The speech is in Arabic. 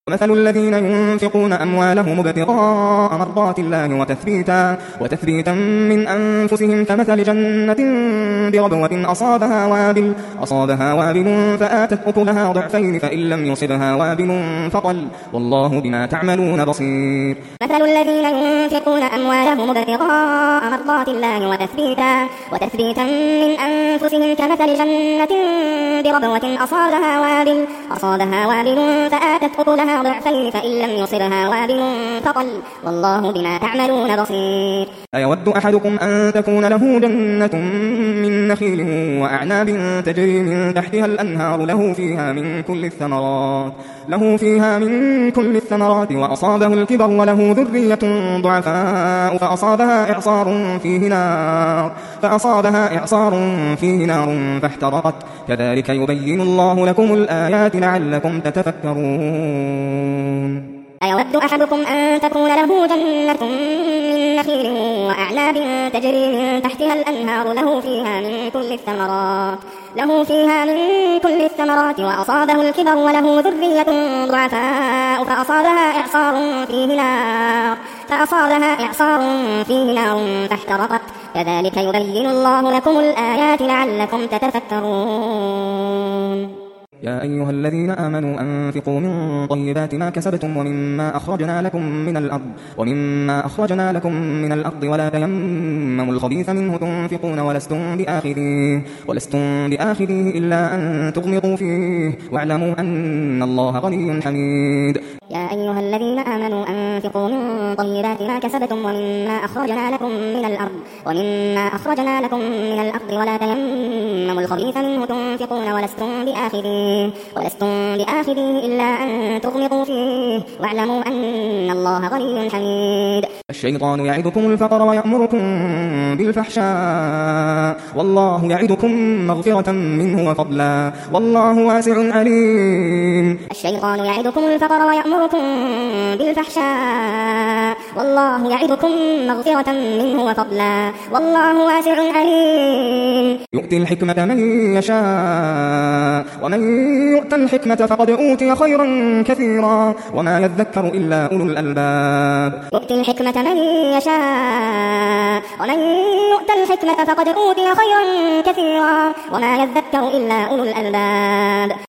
مثل الذين ينفقون أموالهم ابتغاء مرضات الله وتثبيتا من أنفسهم كمثل جنة بربوة أصابها وابل فآتت أكلها ضعفين فإن لم يصبها وابل فطل والله بما تعملون بصير. مثل الذين ينفقون أموالهم ابتغاء مرضات الله وتثبيتا من أنفسهم كمثل جنة بربوة أصابها وابل فآتت أكلها ضعفين فإن لم يصبها وابل فطل والله بما تعملون بصير. أيود أحدكم أن تكون له جنة من نخيل وأعناب تجري من تحتها الأنهار له فيها من كل الثمرات وأصابه الكبر وله ذرية ضعفاء فأصابها إعصار فيه نار فاحترقت كذلك يبين الله لكم الآيات لعلكم تتفكرون. أيود أحدكم أن تكون له جنة من نخيل وأعناب تجري من تحتها الأنهار له فيها من كل الثمرات وأصابه الكبر وله ذرية ضعفاء فأصابها إعصار فيه نار فاحترقت كذلك يبين الله لكم الآيات لعلكم تتفكرون. يا أيها الذين آمنوا أنفقوا من طيبات ما كسبتم ومما أخرجنا لكم من الأرض ولا تيمموا الخبيث منه تنفقون ولستم بآخذيه إلا أن تغمضوا فيه واعلموا أن الله غني حميد. يا أيها الذين آمنوا أنفقوا من طيبات ما كسبتم ومما أخرجنا لكم من الأرض ولا تيمموا الخبيث منه تنفقون ولستم بآخذيه إلا أن تغمضوا فيه واعلموا أن الله غني حميد. الشيطان يعدكم الفقر ويأمركم بالفحشاء والله يعدكم مغفرة منه وفضلا والله واسع عليم. الشيطان يعدكم الفقر ويأمركم بالفحشاء والله يعدكم مغفرة منه وفضلا والله واسع عليم. يؤتي الحكمة من يشاء ومن يؤت الحكمة فقد أوتي خيرا كثيرا وما يذكر إلا أولو الألباب. يؤتي الحكمة من يشاء ومن يؤت الحكمة فقد أوتي خيرا كثيرا وما يذكر إلا أولو الألباب.